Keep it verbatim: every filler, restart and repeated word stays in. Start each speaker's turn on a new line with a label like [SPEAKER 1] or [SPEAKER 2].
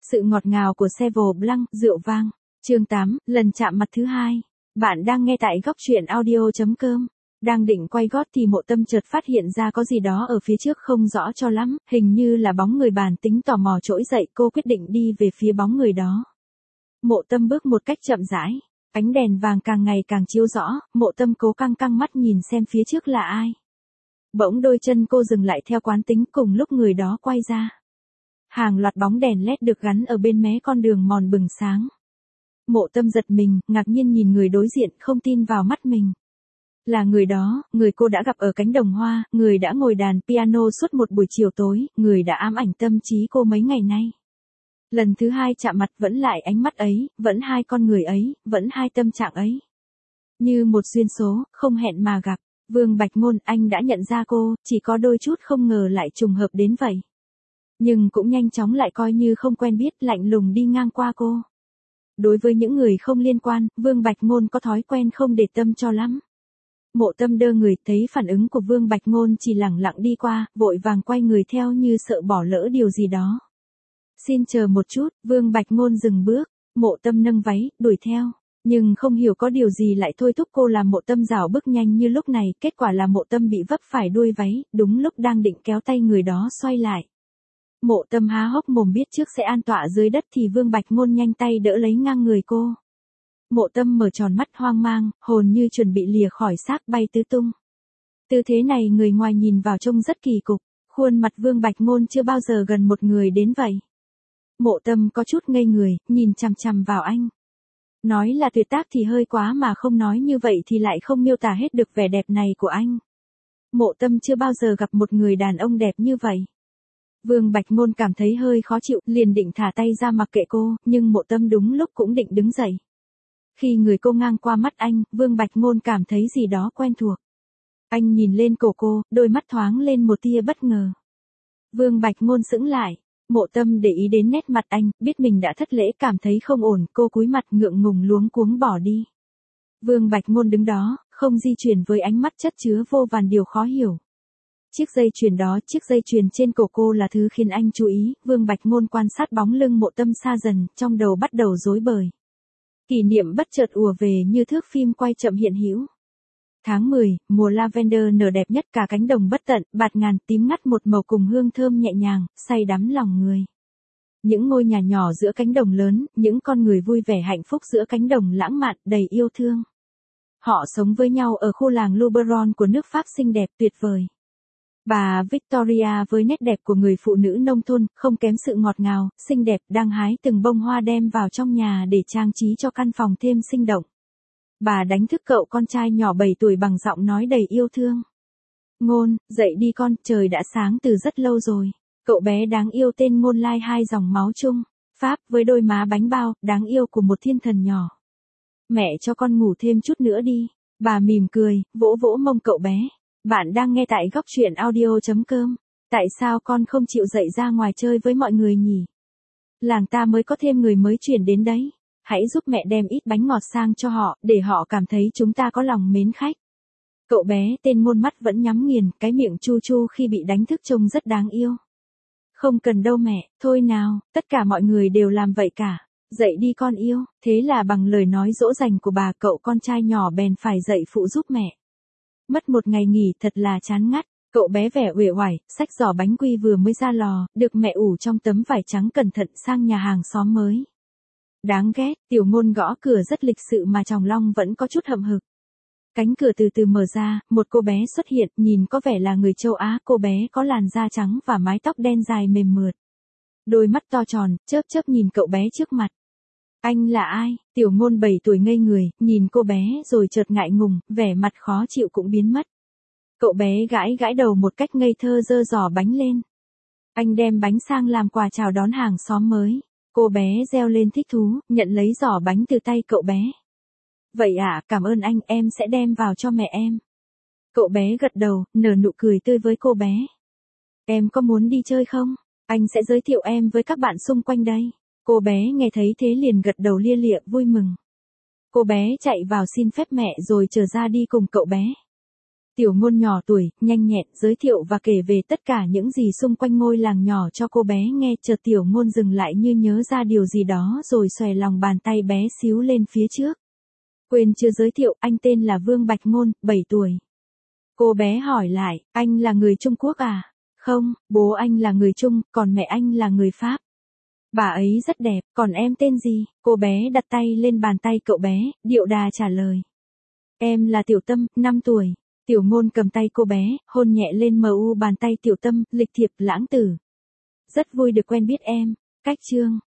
[SPEAKER 1] Sự ngọt ngào của Sauveur Blanc, rượu vang. Chương tám, lần chạm mặt thứ hai. Bạn đang nghe tại góc truyện audio chấm com. Đang định quay gót thì Mộ Tâm chợt phát hiện ra có gì đó ở phía trước không rõ cho lắm, hình như là bóng người. Bản tính tò mò trỗi dậy, cô quyết định đi về phía bóng người đó. Mộ Tâm bước một cách chậm rãi, ánh đèn vàng càng ngày càng chiếu rõ, Mộ Tâm cố căng căng mắt nhìn xem phía trước là ai. Bỗng đôi chân cô dừng lại theo quán tính, cùng lúc người đó quay ra. Hàng loạt bóng đèn led được gắn ở bên mé con đường mòn bừng sáng. Mộ Tâm giật mình, ngạc nhiên nhìn người đối diện, không tin vào mắt mình. Là người đó, người cô đã gặp ở cánh đồng hoa, người đã ngồi đàn piano suốt một buổi chiều tối, người đã ám ảnh tâm trí cô mấy ngày nay. Lần thứ hai chạm mặt vẫn lại ánh mắt ấy, vẫn hai con người ấy, vẫn hai tâm trạng ấy. Như một duyên số, không hẹn mà gặp. Vương Bạch Ngôn, anh đã nhận ra cô, chỉ có đôi chút không ngờ lại trùng hợp đến vậy. Nhưng cũng nhanh chóng lại coi như không quen biết, lạnh lùng đi ngang qua cô. Đối với những người không liên quan, Vương Bạch Ngôn có thói quen không để tâm cho lắm. Mộ Tâm đơ người, thấy phản ứng của Vương Bạch Ngôn chỉ lẳng lặng đi qua, vội vàng quay người theo như sợ bỏ lỡ điều gì đó. Xin chờ một chút, Vương Bạch Ngôn dừng bước, Mộ Tâm nâng váy, đuổi theo. Nhưng không hiểu có điều gì lại thôi thúc cô làm Mộ Tâm rảo bước nhanh như lúc này, kết quả là Mộ Tâm bị vấp phải đuôi váy, đúng lúc đang định kéo tay người đó xoay lại. Mộ Tâm há hốc mồm biết trước sẽ an tọa dưới đất thì Vương Bạch Ngôn nhanh tay đỡ lấy ngang người cô. Mộ Tâm mở tròn mắt hoang mang, hồn như chuẩn bị lìa khỏi xác bay tứ tung. Tư thế này người ngoài nhìn vào trông rất kỳ cục, khuôn mặt Vương Bạch Ngôn chưa bao giờ gần một người đến vậy. Mộ Tâm có chút ngây người, nhìn chằm chằm vào anh. Nói là tuyệt tác thì hơi quá, mà không nói như vậy thì lại không miêu tả hết được vẻ đẹp này của anh. Mộ Tâm chưa bao giờ gặp một người đàn ông đẹp như vậy. Vương Bạch Ngôn cảm thấy hơi khó chịu, liền định thả tay ra mặc kệ cô, nhưng Mộ Tâm đúng lúc cũng định đứng dậy. Khi người cô ngang qua mắt anh, Vương Bạch Ngôn cảm thấy gì đó quen thuộc. Anh nhìn lên cổ cô, đôi mắt thoáng lên một tia bất ngờ. Vương Bạch Ngôn sững lại. Mộ Tâm để ý đến nét mặt anh, biết mình đã thất lễ, cảm thấy không ổn, cô cúi mặt ngượng ngùng luống cuống bỏ đi. Vương Bạch Ngôn đứng đó, không di chuyển, với ánh mắt chất chứa vô vàn điều khó hiểu. Chiếc dây chuyền đó, chiếc dây chuyền trên cổ cô là thứ khiến anh chú ý. Vương Bạch Ngôn quan sát bóng lưng Mộ Tâm xa dần, trong đầu bắt đầu rối bời. Kỷ niệm bất chợt ùa về như thước phim quay chậm hiện hữu. Tháng mười, mùa lavender nở đẹp nhất, cả cánh đồng bất tận, bạt ngàn, tím ngắt một màu cùng hương thơm nhẹ nhàng, say đắm lòng người. Những ngôi nhà nhỏ giữa cánh đồng lớn, những con người vui vẻ hạnh phúc giữa cánh đồng lãng mạn, đầy yêu thương. Họ sống với nhau ở khu làng Luberon của nước Pháp xinh đẹp tuyệt vời. Bà Victoria với nét đẹp của người phụ nữ nông thôn, không kém sự ngọt ngào, xinh đẹp, đang hái từng bông hoa đem vào trong nhà để trang trí cho căn phòng thêm sinh động. Bà đánh thức cậu con trai nhỏ bảy tuổi bằng giọng nói đầy yêu thương. Ngôn, dậy đi con, trời đã sáng từ rất lâu rồi. Cậu bé đáng yêu tên Ngôn lai hai dòng máu chung, Pháp với đôi má bánh bao, đáng yêu của một thiên thần nhỏ. Mẹ cho con ngủ thêm chút nữa đi. Bà mỉm cười, vỗ vỗ mông cậu bé. Bạn đang nghe tại góc truyện audio chấm com. Tại sao con không chịu dậy ra ngoài chơi với mọi người nhỉ? Làng ta mới có thêm người mới chuyển đến đấy. Hãy giúp mẹ đem ít bánh ngọt sang cho họ, để họ cảm thấy chúng ta có lòng mến khách. Cậu bé tên Ngôn mắt vẫn nhắm nghiền, cái miệng chu chu khi bị đánh thức trông rất đáng yêu. Không cần đâu mẹ, thôi nào, tất cả mọi người đều làm vậy cả. Dậy đi con yêu. Thế là bằng lời nói dỗ dành của bà, cậu con trai nhỏ bèn phải dậy phụ giúp mẹ. Mất một ngày nghỉ thật là chán ngắt. Cậu bé vẻ uể oải, xách giỏ bánh quy vừa mới ra lò, được mẹ ủ trong tấm vải trắng cẩn thận sang nhà hàng xóm mới. Đáng ghét, Tiểu Ngôn gõ cửa rất lịch sự mà trong lòng vẫn có chút hậm hực. Cánh cửa từ từ mở ra, một cô bé xuất hiện, nhìn có vẻ là người châu Á. Cô bé có làn da trắng và mái tóc đen dài mềm mượt. Đôi mắt to tròn, chớp chớp nhìn cậu bé trước mặt. Anh là ai? Tiểu Ngôn bảy tuổi ngây người, nhìn cô bé rồi chợt ngại ngùng, vẻ mặt khó chịu cũng biến mất. Cậu bé gãi gãi đầu một cách ngây thơ, giơ giỏ bánh lên. Anh đem bánh sang làm quà chào đón hàng xóm mới. Cô bé reo lên thích thú, nhận lấy giỏ bánh từ tay cậu bé. Vậy ạ, à, cảm ơn anh, em sẽ đem vào cho mẹ em. Cậu bé gật đầu, nở nụ cười tươi với cô bé. Em có muốn đi chơi không? Anh sẽ giới thiệu em với các bạn xung quanh đây. Cô bé nghe thấy thế liền gật đầu lia lịa vui mừng. Cô bé chạy vào xin phép mẹ rồi trở ra đi cùng cậu bé. Tiểu Ngôn nhỏ tuổi, nhanh nhẹn, giới thiệu và kể về tất cả những gì xung quanh ngôi làng nhỏ cho cô bé nghe. Chợt Tiểu Ngôn dừng lại như nhớ ra điều gì đó rồi xòe lòng bàn tay bé xíu lên phía trước. Quên chưa giới thiệu, anh tên là Vương Bạch Ngôn, bảy tuổi. Cô bé hỏi lại, anh là người Trung Quốc à? Không, bố anh là người Trung, còn mẹ anh là người Pháp. Bà ấy rất đẹp, còn em tên gì? Cô bé đặt tay lên bàn tay cậu bé, điệu đà trả lời. Em là Tiểu Tâm, năm tuổi. Tiểu Ngôn cầm tay cô bé, hôn nhẹ lên mờ u bàn tay Tiểu Tâm, lịch thiệp lãng tử. Rất vui được quen biết em. Cách chương